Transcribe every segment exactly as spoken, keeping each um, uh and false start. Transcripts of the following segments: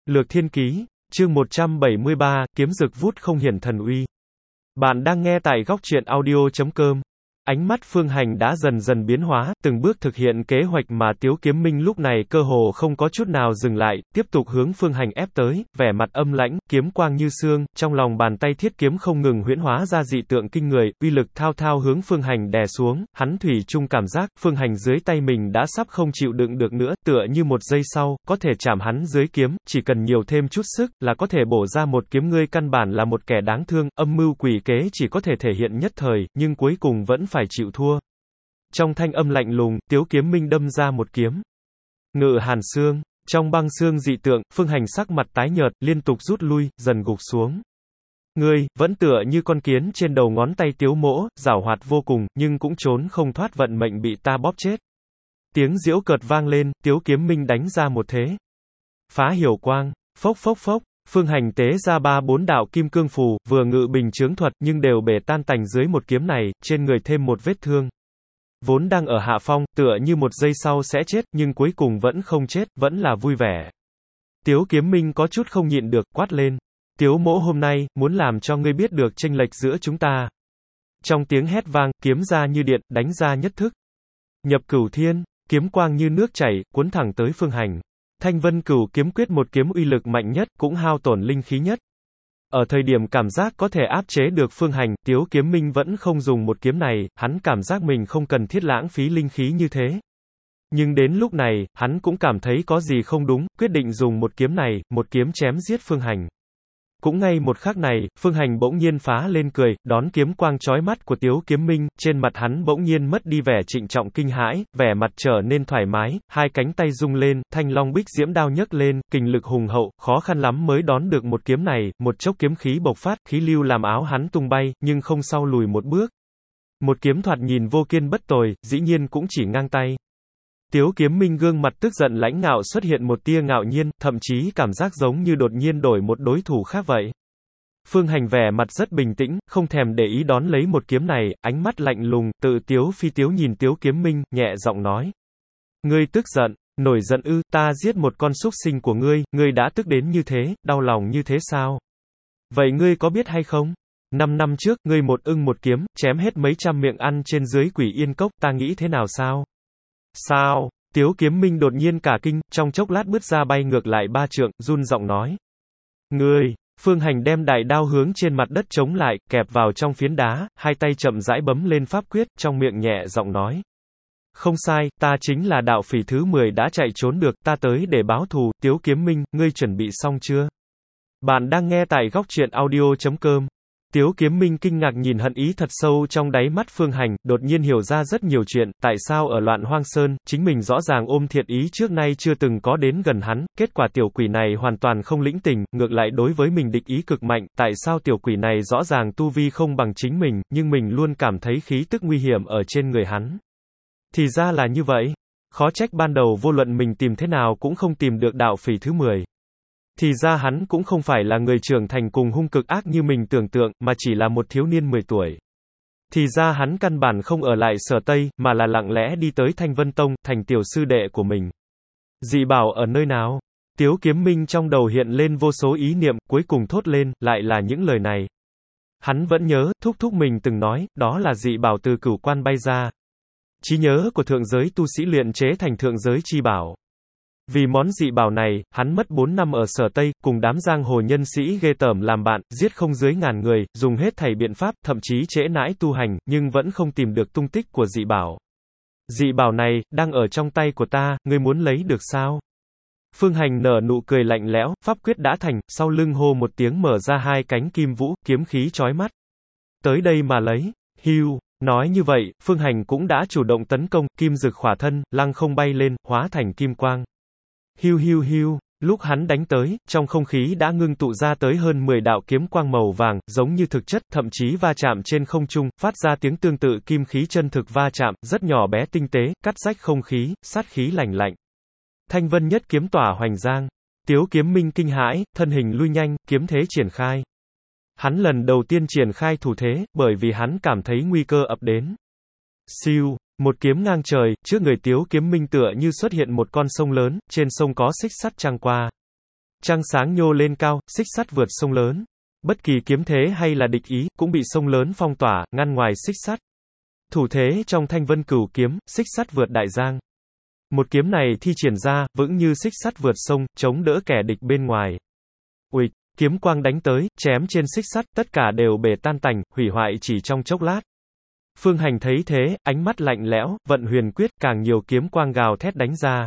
Lược Thiên Ký, chương một trăm bảy mươi ba, kiếm rực vút không hiển thần uy. Bạn đang nghe tại góc truyện audio chấm com. Ánh mắt Phương Hành đã dần dần biến hóa, từng bước thực hiện kế hoạch mà Tiếu Kiếm Minh lúc này cơ hồ không có chút nào dừng lại, tiếp tục hướng Phương Hành ép tới, vẻ mặt âm lãnh, kiếm quang như xương, trong lòng bàn tay thiết kiếm không ngừng huyễn hóa ra dị tượng kinh người, uy lực thao thao hướng Phương Hành đè xuống, hắn thủy chung cảm giác, Phương Hành dưới tay mình đã sắp không chịu đựng được nữa, tựa như một giây sau, có thể chạm hắn dưới kiếm, chỉ cần nhiều thêm chút sức, là có thể bổ ra một kiếm. Ngươi căn bản là một kẻ đáng thương, âm mưu quỷ kế chỉ có thể thể hiện nhất thời, nhưng cuối cùng vẫn phải chịu thua. Trong thanh âm lạnh lùng, Tiếu Kiếm Minh đâm ra một kiếm. Ngự hàn xương, trong băng xương dị tượng, Phương Hành sắc mặt tái nhợt, liên tục rút lui, dần gục xuống. Ngươi, vẫn tựa như con kiến trên đầu ngón tay Tiếu Mỗ, giảo hoạt vô cùng, nhưng cũng trốn không thoát vận mệnh bị ta bóp chết. Tiếng giễu cợt vang lên, Tiếu Kiếm Minh đánh ra một thế. Phá hiểu quang, phốc phốc phốc. Phương Hành tế ra ba bốn đạo kim cương phù, vừa ngự bình chướng thuật, nhưng đều bể tan tành dưới một kiếm này, trên người thêm một vết thương. Vốn đang ở hạ phong, tựa như một giây sau sẽ chết, nhưng cuối cùng vẫn không chết, vẫn là vui vẻ. Tiếu Kiếm Minh có chút không nhịn được, quát lên. Tiếu Mỗ hôm nay, muốn làm cho ngươi biết được chênh lệch giữa chúng ta. Trong tiếng hét vang, kiếm ra như điện, đánh ra nhất thức. Nhập cửu thiên, kiếm quang như nước chảy, cuốn thẳng tới Phương Hành. Thanh Vân Cửu Kiếm Quyết một kiếm uy lực mạnh nhất, cũng hao tổn linh khí nhất. Ở thời điểm cảm giác có thể áp chế được Phương Hành, Tiếu Kiếm Minh vẫn không dùng một kiếm này, hắn cảm giác mình không cần thiết lãng phí linh khí như thế. Nhưng đến lúc này, hắn cũng cảm thấy có gì không đúng, quyết định dùng một kiếm này, một kiếm chém giết Phương Hành. Cũng ngay một khắc này, Phương Hành bỗng nhiên phá lên cười, đón kiếm quang chói mắt của Tiếu Kiếm Minh, trên mặt hắn bỗng nhiên mất đi vẻ trịnh trọng kinh hãi, vẻ mặt trở nên thoải mái, hai cánh tay rung lên, thanh long bích diễm đao nhấc lên, kình lực hùng hậu, khó khăn lắm mới đón được một kiếm này, một chốc kiếm khí bộc phát, khí lưu làm áo hắn tung bay, nhưng không sau lùi một bước. Một kiếm thoạt nhìn vô kiên bất tồi, dĩ nhiên cũng chỉ ngang tay. Tiếu Kiếm Minh gương mặt tức giận lãnh ngạo xuất hiện một tia ngạo nhiên, thậm chí cảm giác giống như đột nhiên đổi một đối thủ khác vậy. Phương Hành vẻ mặt rất bình tĩnh, không thèm để ý đón lấy một kiếm này, ánh mắt lạnh lùng, tự tiếu phi tiếu nhìn Tiếu Kiếm Minh, nhẹ giọng nói. Ngươi tức giận, nổi giận ư, ta giết một con súc sinh của ngươi, ngươi đã tức đến như thế, đau lòng như thế sao? Vậy ngươi có biết hay không? Năm năm trước, ngươi một ưng một kiếm, chém hết mấy trăm miệng ăn trên dưới Quỷ Yên Cốc, ta nghĩ thế nào sao? Sao? Tiếu Kiếm Minh đột nhiên cả kinh, trong chốc lát bứt ra bay ngược lại ba trượng, run giọng nói. Ngươi! Phương Hành đem đại đao hướng trên mặt đất chống lại, kẹp vào trong phiến đá, hai tay chậm rãi bấm lên pháp quyết, trong miệng nhẹ giọng nói. Không sai, ta chính là đạo phỉ thứ mười đã chạy trốn được, ta tới để báo thù. Tiếu Kiếm Minh, ngươi chuẩn bị xong chưa? Bạn đang nghe tại góc truyện audio chấm com. Tiếu Kiếm Minh kinh ngạc nhìn hận ý thật sâu trong đáy mắt Phương Hành, đột nhiên hiểu ra rất nhiều chuyện, tại sao ở Loạn Hoang Sơn, chính mình rõ ràng ôm thiện ý trước nay chưa từng có đến gần hắn, kết quả tiểu quỷ này hoàn toàn không lĩnh tình, ngược lại đối với mình địch ý cực mạnh, tại sao tiểu quỷ này rõ ràng tu vi không bằng chính mình, nhưng mình luôn cảm thấy khí tức nguy hiểm ở trên người hắn. Thì ra là như vậy, khó trách ban đầu vô luận mình tìm thế nào cũng không tìm được đạo phỉ thứ mười. Thì ra hắn cũng không phải là người trưởng thành cùng hung cực ác như mình tưởng tượng, mà chỉ là một thiếu niên mười tuổi. Thì ra hắn căn bản không ở lại Sở Tây, mà là lặng lẽ đi tới Thanh Vân Tông, thành tiểu sư đệ của mình. Dị bảo ở nơi nào? Tiếu Kiếm Minh trong đầu hiện lên vô số ý niệm, cuối cùng thốt lên, lại là những lời này. Hắn vẫn nhớ, thúc thúc mình từng nói, đó là dị bảo từ cửu quan bay ra. Trí nhớ của thượng giới tu sĩ luyện chế thành thượng giới chi bảo. Vì món dị bảo này, hắn mất bốn năm ở Sở Tây, cùng đám giang hồ nhân sĩ ghê tởm làm bạn, giết không dưới ngàn người, dùng hết thảy biện pháp, thậm chí trễ nãi tu hành, nhưng vẫn không tìm được tung tích của dị bảo. Dị bảo này, đang ở trong tay của ta, ngươi muốn lấy được sao? Phương Hành nở nụ cười lạnh lẽo, pháp quyết đã thành, sau lưng hô một tiếng mở ra hai cánh kim vũ, kiếm khí chói mắt. Tới đây mà lấy, hưu. Nói như vậy, Phương Hành cũng đã chủ động tấn công, kim rực khỏa thân, lăng không bay lên, hóa thành kim quang. Hiu hiu hiu, lúc hắn đánh tới, trong không khí đã ngưng tụ ra tới hơn mười đạo kiếm quang màu vàng, giống như thực chất, thậm chí va chạm trên không trung, phát ra tiếng tương tự kim khí chân thực va chạm, rất nhỏ bé tinh tế, cắt rách không khí, sát khí lạnh lạnh. Thanh Vân nhất kiếm tỏa hoành giang. Tiếu Kiếm Minh kinh hãi, thân hình lui nhanh, kiếm thế triển khai. Hắn lần đầu tiên triển khai thủ thế, bởi vì hắn cảm thấy nguy cơ ập đến. Siêu. Một kiếm ngang trời, trước người Tiếu Kiếm Minh tựa như xuất hiện một con sông lớn, trên sông có xích sắt trăng qua. Trăng sáng nhô lên cao, xích sắt vượt sông lớn. Bất kỳ kiếm thế hay là địch ý, cũng bị sông lớn phong tỏa, ngăn ngoài xích sắt. Thủ thế trong Thanh Vân Cửu kiếm, xích sắt vượt đại giang. Một kiếm này thi triển ra, vững như xích sắt vượt sông, chống đỡ kẻ địch bên ngoài. Uịch, kiếm quang đánh tới, chém trên xích sắt, tất cả đều bể tan tành, hủy hoại chỉ trong chốc lát. Phương Hành thấy thế, ánh mắt lạnh lẽo, vận huyền quyết, càng nhiều kiếm quang gào thét đánh ra.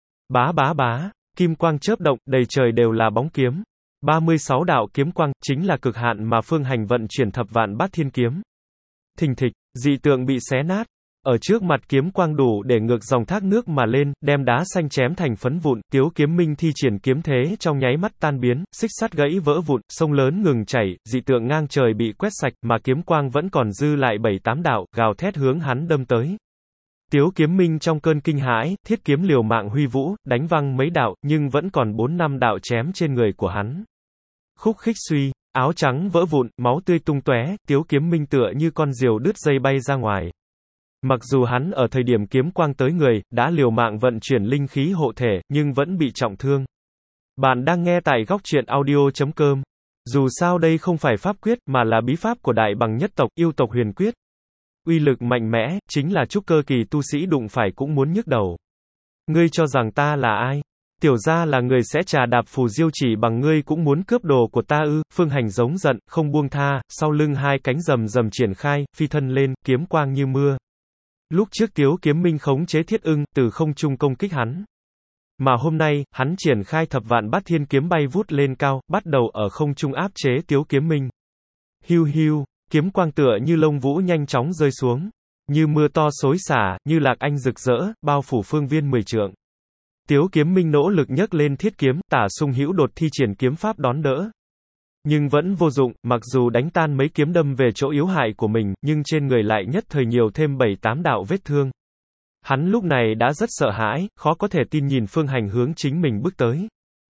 Bá bá bá, kim quang chớp động, đầy trời đều là bóng kiếm. ba mươi sáu đạo kiếm quang, chính là cực hạn mà Phương Hành vận chuyển thập vạn bát thiên kiếm. Thình thịch, dị tượng bị xé nát. Ở trước mặt kiếm quang đủ để ngược dòng thác nước mà lên, đem đá xanh chém thành phấn vụn, Tiếu Kiếm Minh thi triển kiếm thế trong nháy mắt tan biến, xích sắt gãy vỡ vụn, sông lớn ngừng chảy, dị tượng ngang trời bị quét sạch, mà kiếm quang vẫn còn dư lại bảy tám đạo, gào thét hướng hắn đâm tới. Tiếu Kiếm Minh trong cơn kinh hãi, thiết kiếm liều mạng huy vũ, đánh văng mấy đạo, nhưng vẫn còn bốn năm đạo chém trên người của hắn. Khúc khích suy, áo trắng vỡ vụn, máu tươi tung tóe, Tiếu Kiếm Minh tựa như con diều đứt dây bay ra ngoài. Mặc dù hắn ở thời điểm kiếm quang tới người, đã liều mạng vận chuyển linh khí hộ thể, nhưng vẫn bị trọng thương. Bạn đang nghe tại góc truyện audio chấm com. Dù sao đây không phải pháp quyết, mà là bí pháp của đại bằng nhất tộc, yêu tộc huyền quyết. Uy lực mạnh mẽ, chính là trúc cơ kỳ tu sĩ đụng phải cũng muốn nhức đầu. Ngươi cho rằng ta là ai? Tiểu gia là người sẽ trà đạp phù diêu chỉ bằng ngươi cũng muốn cướp đồ của ta ư? Phương Hành giống giận, không buông tha, sau lưng hai cánh rầm rầm triển khai, phi thân lên, kiếm quang như mưa. Lúc trước Tiếu Kiếm Minh khống chế thiết ưng, từ không trung công kích hắn. Mà hôm nay, hắn triển khai thập vạn bát thiên kiếm bay vút lên cao, bắt đầu ở không trung áp chế Tiếu Kiếm Minh. Hiu hiu, kiếm quang tựa như lông vũ nhanh chóng rơi xuống. Như mưa to xối xả, như lạc anh rực rỡ, bao phủ phương viên mười trượng. Tiếu Kiếm Minh nỗ lực nhấc lên thiết kiếm, Tả Sung Hữu đột thi triển kiếm pháp đón đỡ. Nhưng vẫn vô dụng, mặc dù đánh tan mấy kiếm đâm về chỗ yếu hại của mình, nhưng trên người lại nhất thời nhiều thêm bảy tám đạo vết thương. Hắn lúc này đã rất sợ hãi, khó có thể tin nhìn Phương Hành hướng chính mình bước tới.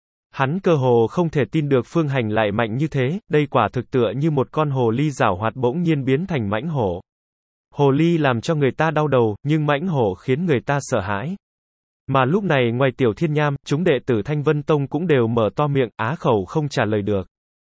Hắn cơ hồ không thể tin được Phương Hành lại mạnh như thế, đây quả thực tựa như một con hồ ly giảo hoạt bỗng nhiên biến thành mãnh hổ. Hồ ly làm cho người ta đau đầu, nhưng mãnh hổ khiến người ta sợ hãi. Mà lúc này ngoài Tiểu Thiên Nham, chúng đệ tử Thanh Vân Tông cũng đều mở to miệng, á khẩu không trả lời được.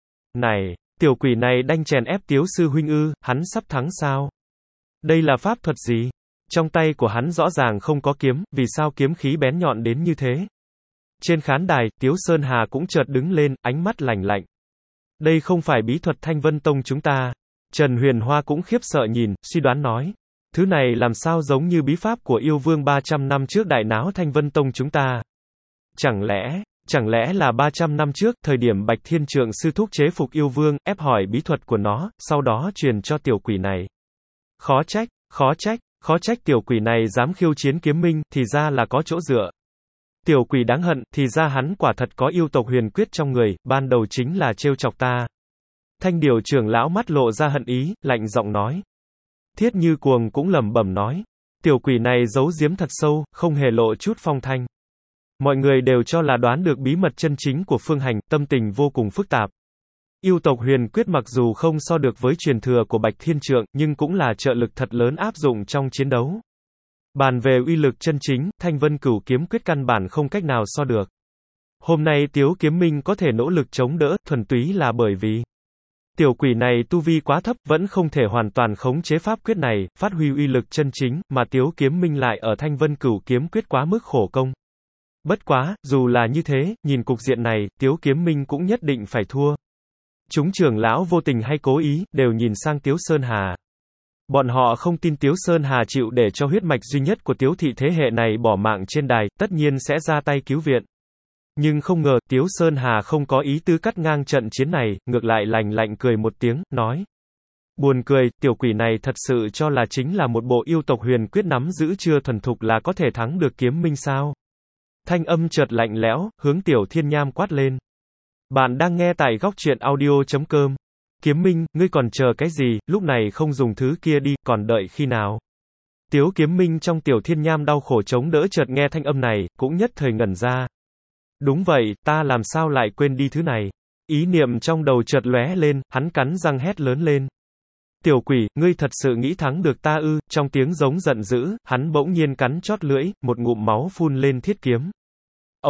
Này, tiểu quỷ này đanh chèn ép Tiếu sư huynh ư, hắn sắp thắng sao? Đây là pháp thuật gì? Trong tay của hắn rõ ràng không có kiếm, vì sao kiếm khí bén nhọn đến như thế? Trên khán đài, Tiếu Sơn Hà cũng chợt đứng lên, ánh mắt lạnh lạnh. Đây không phải bí thuật Thanh Vân Tông chúng ta. Trần Huyền Hoa cũng khiếp sợ nhìn, suy đoán nói. Thứ này làm sao giống như bí pháp của yêu vương ba trăm năm trước đại náo Thanh Vân Tông chúng ta? Chẳng lẽ... Chẳng lẽ là ba trăm năm trước, thời điểm Bạch Thiên Trượng sư thúc chế phục yêu vương, ép hỏi bí thuật của nó, sau đó truyền cho tiểu quỷ này. Khó trách, khó trách, khó trách tiểu quỷ này dám khiêu chiến kiếm minh, thì ra là có chỗ dựa. Tiểu quỷ đáng hận, thì ra hắn quả thật có yêu tộc huyền quyết trong người, ban đầu chính là trêu chọc ta. Thanh Điều trưởng lão mắt lộ ra hận ý, lạnh giọng nói. Thiết Như Cuồng cũng lẩm bẩm nói. Tiểu quỷ này giấu giếm thật sâu, không hề lộ chút phong thanh. Mọi người đều cho là đoán được bí mật chân chính của Phương Hành, tâm tình vô cùng phức tạp. Yêu tộc huyền quyết mặc dù không so được với truyền thừa của Bạch Thiên Trượng, nhưng cũng là trợ lực thật lớn áp dụng trong chiến đấu. Bàn về uy lực chân chính, Thanh Vân Cửu kiếm quyết căn bản không cách nào so được. Hôm nay Tiếu Kiếm Minh có thể nỗ lực chống đỡ, thuần túy là bởi vì tiểu quỷ này tu vi quá thấp, vẫn không thể hoàn toàn khống chế pháp quyết này, phát huy uy lực chân chính, mà Tiếu Kiếm Minh lại ở Thanh Vân Cửu kiếm quyết quá mức khổ công. Bất quá, dù là như thế, nhìn cục diện này, Tiếu Kiếm Minh cũng nhất định phải thua. Chúng trưởng lão vô tình hay cố ý, đều nhìn sang Tiếu Sơn Hà. Bọn họ không tin Tiếu Sơn Hà chịu để cho huyết mạch duy nhất của Tiếu thị thế hệ này bỏ mạng trên đài, tất nhiên sẽ ra tay cứu viện. Nhưng không ngờ, Tiếu Sơn Hà không có ý tứ cắt ngang trận chiến này, ngược lại lạnh lạnh cười một tiếng, nói. Buồn cười, tiểu quỷ này thật sự cho là chính là một bộ yêu tộc huyền quyết nắm giữ chưa thuần thục là có thể thắng được Kiếm Minh sao? Thanh âm chợt lạnh lẽo, hướng Tiểu Thiên Nham quát lên. Bạn đang nghe tại góc truyện audio chấm com. Kiếm Minh, ngươi còn chờ cái gì, lúc này không dùng thứ kia đi, còn đợi khi nào? Tiếu Kiếm Minh trong Tiểu Thiên Nham đau khổ chống đỡ chợt nghe thanh âm này, cũng nhất thời ngẩn ra. Đúng vậy, ta làm sao lại quên đi thứ này? Ý niệm trong đầu chợt lóe lên, hắn cắn răng hét lớn lên. Tiểu quỷ, ngươi thật sự nghĩ thắng được ta ư? Trong tiếng giống giận dữ, hắn bỗng nhiên cắn chót lưỡi, một ngụm máu phun lên thiết kiếm. Ông,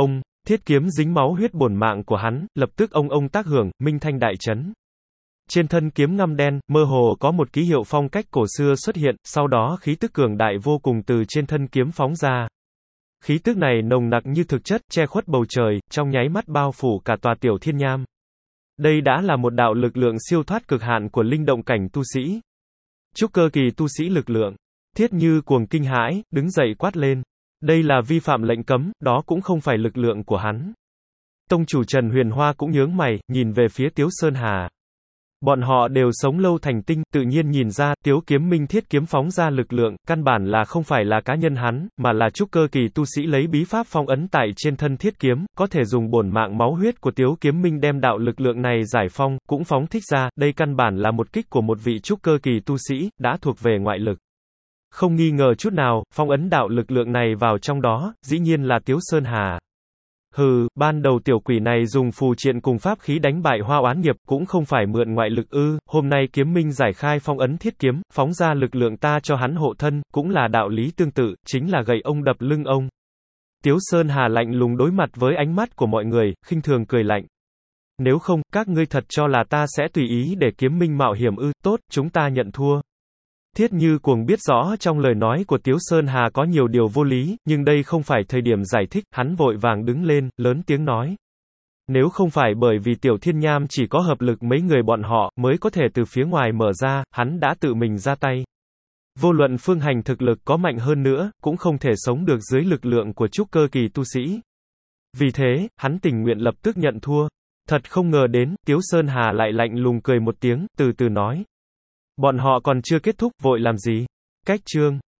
Thiết kiếm dính máu huyết bổn mạng của hắn, lập tức ông ông tác hưởng, minh thanh đại chấn. Trên thân kiếm ngăm đen, mơ hồ có một ký hiệu phong cách cổ xưa xuất hiện, sau đó khí tức cường đại vô cùng từ trên thân kiếm phóng ra. Khí tức này nồng nặc như thực chất, che khuất bầu trời, trong nháy mắt bao phủ cả tòa tiểu thiên nham. Đây đã là một đạo lực lượng siêu thoát cực hạn của linh động cảnh tu sĩ. Trúc cơ kỳ tu sĩ lực lượng. Thiết Như Cuồng kinh hãi, đứng dậy quát lên. Đây là vi phạm lệnh cấm, đó cũng không phải lực lượng của hắn. Tông chủ Trần Huyền Hoa cũng nhướng mày, nhìn về phía Tiếu Sơn Hà. Bọn họ đều sống lâu thành tinh, tự nhiên nhìn ra, Tiếu Kiếm Minh thiết kiếm phóng ra lực lượng, căn bản là không phải là cá nhân hắn, mà là trúc cơ kỳ tu sĩ lấy bí pháp phong ấn tại trên thân thiết kiếm, có thể dùng bổn mạng máu huyết của Tiếu Kiếm Minh đem đạo lực lượng này giải phong, cũng phóng thích ra, đây căn bản là một kích của một vị trúc cơ kỳ tu sĩ, đã thuộc về ngoại lực. Không nghi ngờ chút nào, phong ấn đạo lực lượng này vào trong đó, dĩ nhiên là Tiếu Sơn Hà. Hừ, ban đầu tiểu quỷ này dùng phù triện cùng pháp khí đánh bại Hoa Oán Nghiệp, cũng không phải mượn ngoại lực ư, hôm nay Kiếm Minh giải khai phong ấn thiết kiếm, phóng ra lực lượng ta cho hắn hộ thân, cũng là đạo lý tương tự, chính là gậy ông đập lưng ông. Tiếu Sơn Hà lạnh lùng đối mặt với ánh mắt của mọi người, khinh thường cười lạnh. Nếu không, các ngươi thật cho là ta sẽ tùy ý để Kiếm Minh mạo hiểm ư, tốt, chúng ta nhận thua. Thiết Như Cuồng biết rõ trong lời nói của Tiếu Sơn Hà có nhiều điều vô lý, nhưng đây không phải thời điểm giải thích, hắn vội vàng đứng lên, lớn tiếng nói. Nếu không phải bởi vì Tiểu Thiên Nham chỉ có hợp lực mấy người bọn họ, mới có thể từ phía ngoài mở ra, hắn đã tự mình ra tay. Vô luận Phương Hành thực lực có mạnh hơn nữa, cũng không thể sống được dưới lực lượng của trúc cơ kỳ tu sĩ. Vì thế, hắn tình nguyện lập tức nhận thua. Thật không ngờ đến, Tiếu Sơn Hà lại lạnh lùng cười một tiếng, từ từ nói. Bọn họ còn chưa kết thúc, vội làm gì? Cách chương.